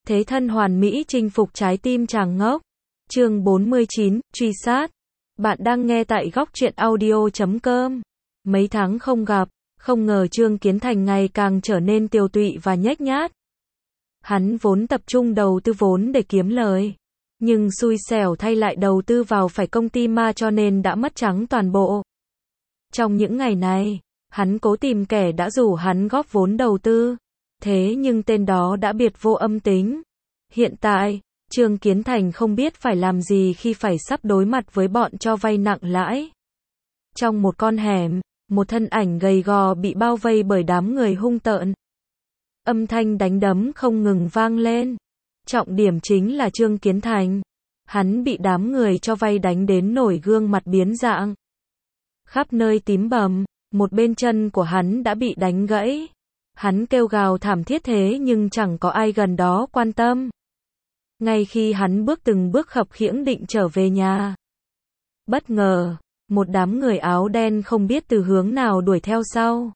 Thế thân hoàn mỹ chinh phục trái tim chàng ngốc. Chương 49, truy sát. Bạn đang nghe tại góc truyện audio.com. Mấy tháng không gặp, không ngờ Trương Kiến Thành ngày càng trở nên tiều tụy và nhếch nhác. Hắn vốn tập trung đầu tư vốn để kiếm lời, nhưng xui xẻo thay lại đầu tư vào phải công ty ma cho nên đã mất trắng toàn bộ. Trong những ngày này, hắn cố tìm kẻ đã rủ hắn góp vốn đầu tư, thế nhưng tên đó đã biệt vô âm tính. Hiện tại, Trương Kiến Thành không biết phải làm gì khi phải sắp đối mặt với bọn cho vay nặng lãi. Trong một con hẻm, một thân ảnh gầy gò bị bao vây bởi đám người hung tợn. Âm thanh đánh đấm không ngừng vang lên. Trọng điểm chính là Trương Kiến Thành. Hắn bị đám người cho vay đánh đến nổi gương mặt biến dạng. Khắp nơi tím bầm, một bên chân của hắn đã bị đánh gãy. Hắn kêu gào thảm thiết thế nhưng chẳng có ai gần đó quan tâm. Ngay khi hắn từng bước khập khiễng định trở về nhà, bất ngờ, một đám người áo đen không biết từ hướng nào đuổi theo sau.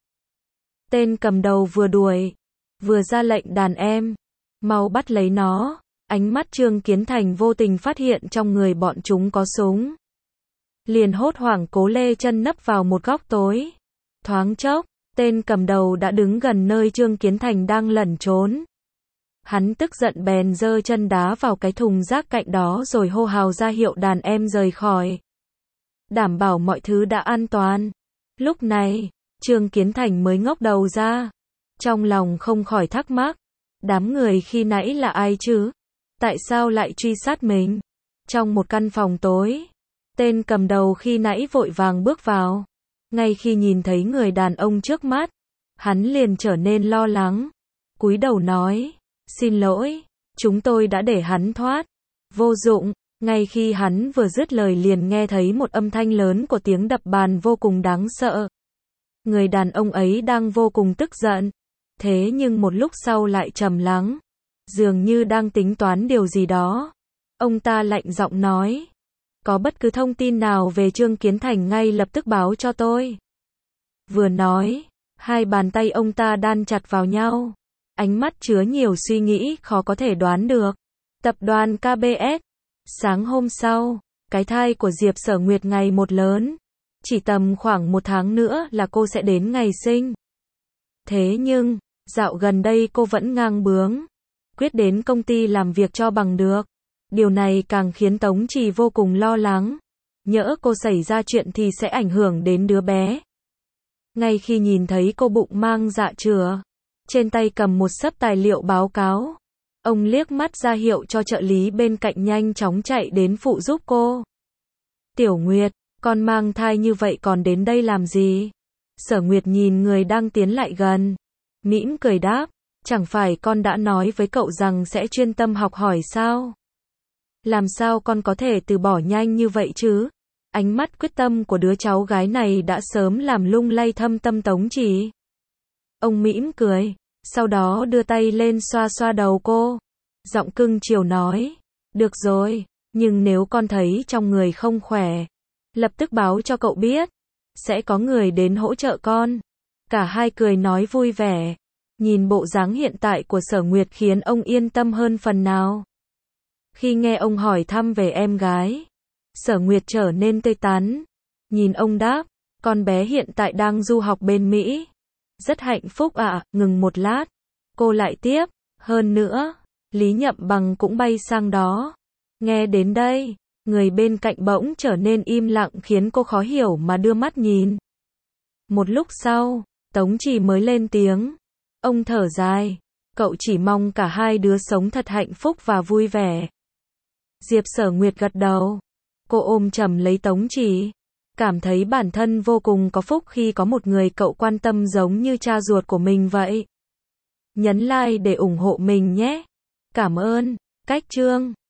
Tên cầm đầu vừa đuổi, vừa ra lệnh đàn em, mau bắt lấy nó. Ánh mắt Trương Kiến Thành vô tình phát hiện trong người bọn chúng có súng. Liền hốt hoảng cố lê chân nấp vào một góc tối. Thoáng chốc, tên cầm đầu đã đứng gần nơi Trương Kiến Thành đang lẩn trốn. Hắn tức giận bèn giơ chân đá vào cái thùng rác cạnh đó rồi hô hào ra hiệu đàn em rời khỏi, đảm bảo mọi thứ đã an toàn. Lúc này, Trương Kiến Thành mới ngóc đầu ra. Trong lòng không khỏi thắc mắc, đám người khi nãy là ai chứ? Tại sao lại truy sát mình? Trong một căn phòng tối, tên cầm đầu khi nãy vội vàng bước vào. Ngay khi nhìn thấy người đàn ông trước mắt, hắn liền trở nên lo lắng. Cúi đầu nói, xin lỗi, chúng tôi đã để hắn thoát. Vô dụng, ngay khi hắn vừa dứt lời liền nghe thấy một âm thanh lớn của tiếng đập bàn vô cùng đáng sợ. Người đàn ông ấy đang vô cùng tức giận, thế nhưng một lúc sau lại trầm lắng, dường như đang tính toán điều gì đó. Ông ta lạnh giọng nói, có bất cứ thông tin nào về Trương Kiến Thành ngay lập tức báo cho tôi. Vừa nói, hai bàn tay ông ta đan chặt vào nhau, ánh mắt chứa nhiều suy nghĩ khó có thể đoán được. Tập đoàn KBS. Sáng hôm sau, cái thai của Diệp Sở Nguyệt ngày một lớn. Chỉ tầm khoảng một tháng nữa là cô sẽ đến ngày sinh. Thế nhưng, dạo gần đây cô vẫn ngang bướng, quyết đến công ty làm việc cho bằng được. Điều này càng khiến Tống Trì vô cùng lo lắng. Nhỡ cô xảy ra chuyện thì sẽ ảnh hưởng đến đứa bé. Ngay khi nhìn thấy cô bụng mang dạ chửa, trên tay cầm một xấp tài liệu báo cáo, ông liếc mắt ra hiệu cho trợ lý bên cạnh nhanh chóng chạy đến phụ giúp cô. Tiểu Nguyệt, con mang thai như vậy còn đến đây làm gì? Sở Nguyệt nhìn người đang tiến lại gần, mỉm cười đáp, chẳng phải con đã nói với cậu rằng sẽ chuyên tâm học hỏi sao? Làm sao con có thể từ bỏ nhanh như vậy chứ? Ánh mắt quyết tâm của đứa cháu gái này đã sớm làm lung lay thâm tâm Tống Trì. Ông mỉm cười, sau đó đưa tay lên xoa xoa đầu cô. Giọng cưng chiều nói, được rồi, nhưng nếu con thấy trong người không khỏe, lập tức báo cho cậu biết, sẽ có người đến hỗ trợ con. Cả hai cười nói vui vẻ. Nhìn bộ dáng hiện tại của Sở Nguyệt khiến ông yên tâm hơn phần nào. Khi nghe ông hỏi thăm về em gái, Sở Nguyệt trở nên tươi tắn. Nhìn ông đáp, con bé hiện tại đang du học bên Mỹ. Rất hạnh phúc ạ. Ngừng một lát, cô lại tiếp, hơn nữa, Lý Nhậm Bằng cũng bay sang đó. Nghe đến đây, người bên cạnh bỗng trở nên im lặng khiến cô khó hiểu mà đưa mắt nhìn. Một lúc sau, Tống Trì mới lên tiếng. Ông thở dài, cậu chỉ mong cả hai đứa sống thật hạnh phúc và vui vẻ. Diệp Sở Nguyệt gật đầu. Cô ôm chầm lấy Tống Trì, cảm thấy bản thân vô cùng có phúc khi có một người cậu quan tâm giống như cha ruột của mình vậy. Nhấn like để ủng hộ mình nhé. Cảm ơn. Cách chương